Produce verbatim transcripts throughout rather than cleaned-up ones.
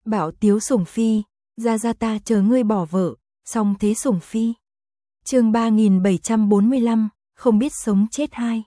Bảo Tiếu Sủng Phi, ra ra ta chờ ngươi bỏ vợ, song thế Sủng Phi. Chương ba nghìn bảy trăm bốn mươi lăm, không biết sống chết hai.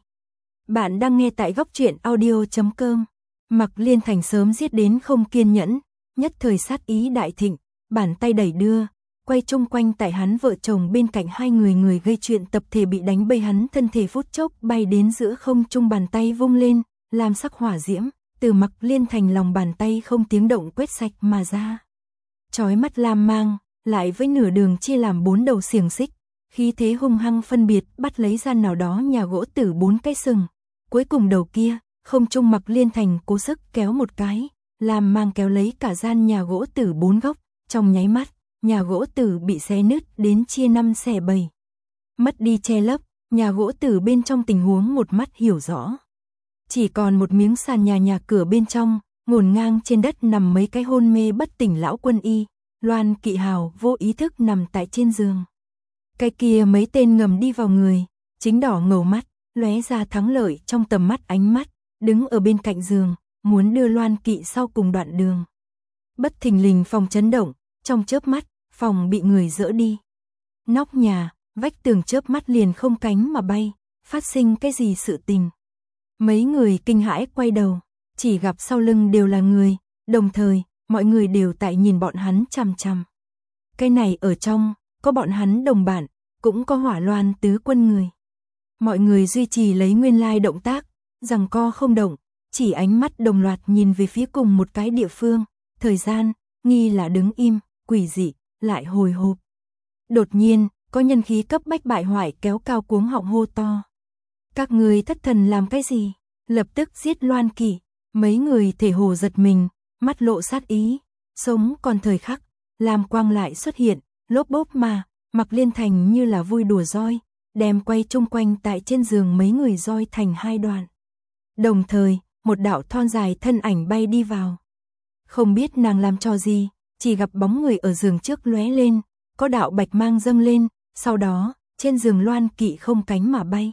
Bạn đang nghe tại góc truyện audio chấm com. Mặc Liên Thành sớm giết đến không kiên nhẫn, nhất thời sát ý đại thịnh, bàn tay đẩy đưa, quay chung quanh tại hắn vợ chồng bên cạnh hai người người gây chuyện tập thể bị đánh bay, hắn thân thể phút chốc bay đến giữa không trung, bàn tay vung lên, làm sắc hỏa diễm từ Mặc Liên Thành lòng bàn tay không tiếng động quét sạch mà ra. Chói mắt lam mang, lại với nửa đường chia làm bốn đầu xiềng xích, khí thế hung hăng phân biệt bắt lấy ra nào đó nhà gỗ tử bốn cái sừng. Cuối cùng đầu kia, không trung Mặc Liên Thành cố sức kéo một cái, làm mang kéo lấy cả gian nhà gỗ tử bốn góc, trong nháy mắt, nhà gỗ tử bị xé nứt đến chia năm xẻ bảy. Mất đi che lấp, nhà gỗ tử bên trong tình huống một mắt hiểu rõ. Chỉ còn một miếng sàn nhà, nhà cửa bên trong, ngổn ngang trên đất nằm mấy cái hôn mê bất tỉnh lão quân y, Loan Kỵ Hào vô ý thức nằm tại trên giường. Cái kia mấy tên ngầm đi vào người, chính đỏ ngầu mắt, lóe ra thắng lợi trong tầm mắt ánh mắt, đứng ở bên cạnh giường, muốn đưa Loan Kỵ sau cùng đoạn đường. Bất thình lình phòng chấn động, trong chớp mắt, phòng bị người dỡ đi. Nóc nhà, vách tường chớp mắt liền không cánh mà bay, phát sinh cái gì sự tình. Mấy người kinh hãi quay đầu, chỉ gặp sau lưng đều là người, đồng thời, mọi người đều tại nhìn bọn hắn chằm chằm. Cái này ở trong, có bọn hắn đồng bạn, cũng có Hỏa Loan tứ quân người. Mọi người duy trì lấy nguyên lai động tác, giằng co không động, chỉ ánh mắt đồng loạt nhìn về phía cùng một cái địa phương, thời gian, nghi là đứng im, quỷ dị, lại hồi hộp. Đột nhiên, có nhân khí cấp bách bại hoại kéo cao cuống họng hô to. Các người thất thần làm cái gì? Lập tức giết Loan Kỵ. Mấy người thể hồ giật mình, mắt lộ sát ý, sống còn thời khắc, làm quang lại xuất hiện, lốp bốp mà, Mặc Liên Thành như là vui đùa roi, đem quay chung quanh tại trên giường mấy người roi thành hai đoạn. Đồng thời, một đạo thon dài thân ảnh bay đi vào. Không biết nàng làm trò gì, chỉ gặp bóng người ở giường trước lóe lên, có đạo bạch mang dâng lên, sau đó, trên giường Loan Kỵ không cánh mà bay.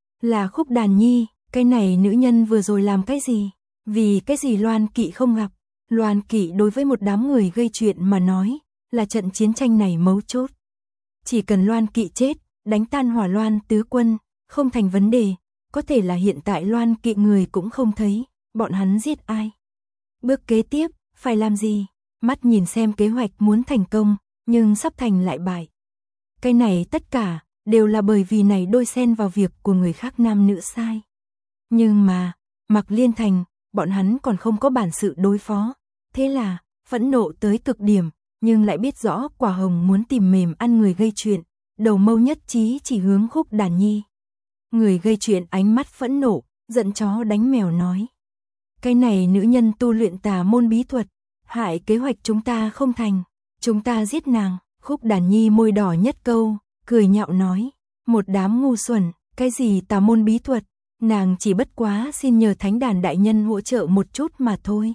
Là Khúc Đàn Nhi, cái này nữ nhân vừa rồi làm cái gì? Vì cái gì Loan Kỵ không gặp? Loan Kỵ đối với một đám người gây chuyện mà nói, là trận chiến tranh này mấu chốt. Chỉ cần Loan Kỵ chết, đánh tan Hỏa Loan tứ quân, không thành vấn đề, có thể là hiện tại Loan Kỵ người cũng không thấy, bọn hắn giết ai? Bước kế tiếp, phải làm gì? Mắt nhìn xem kế hoạch muốn thành công, nhưng sắp thành lại bại. Cái này tất cả, đều là bởi vì này đôi xen vào việc của người khác nam nữ sai. Nhưng mà, Mặc Liên Thành, bọn hắn còn không có bản sự đối phó. Thế là, phẫn nộ tới cực điểm, nhưng lại biết rõ Quả Hồng muốn tìm mềm ăn người gây chuyện, đầu mâu nhất trí chỉ hướng Khúc Đàn Nhi. Người gây chuyện ánh mắt phẫn nộ, giận chó đánh mèo nói. Cái này nữ nhân tu luyện tà môn bí thuật, hại kế hoạch chúng ta không thành, chúng ta giết nàng. Khúc Đàn Nhi môi đỏ nhất câu, cười nhạo nói, một đám ngu xuẩn, cái gì tà môn bí thuật, nàng chỉ bất quá xin nhờ thánh đàn đại nhân hỗ trợ một chút mà thôi.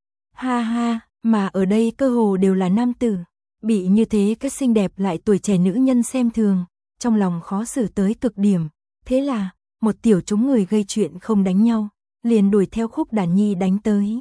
Ha ha, mà ở đây cơ hồ đều là nam tử, bị như thế các xinh đẹp lại tuổi trẻ nữ nhân xem thường, trong lòng khó xử tới cực điểm. Thế là, một tiểu chúng người gây chuyện không đánh nhau, liền đuổi theo Khúc Đàn Nhi đánh tới.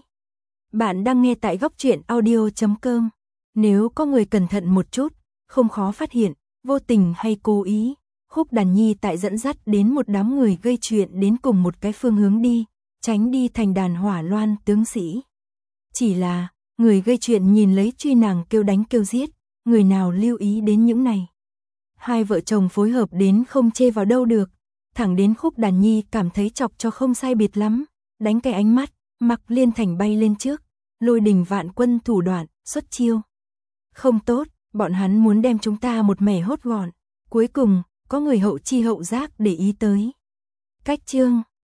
Bạn đang nghe tại góc truyện audio chấm com. Nếu có người cẩn thận một chút, không khó phát hiện, vô tình hay cố ý, Khúc Đàn Nhi tại dẫn dắt đến một đám người gây chuyện đến cùng một cái phương hướng đi, tránh đi thành đàn Hỏa Loan tướng sĩ. Chỉ là, người gây chuyện nhìn lấy truy nàng kêu đánh kêu giết, người nào lưu ý đến những này. Hai vợ chồng phối hợp đến không chê vào đâu được, thẳng đến Khúc Đàn Nhi cảm thấy chọc cho không sai biệt lắm, đánh cái ánh mắt, Mặc Liên Thành bay lên trước, lôi đình vạn quân thủ đoạn, xuất chiêu. Không tốt, bọn hắn muốn đem chúng ta một mẻ hốt gọn. Cuối cùng, có người hậu chi hậu giác để ý tới. Cách chương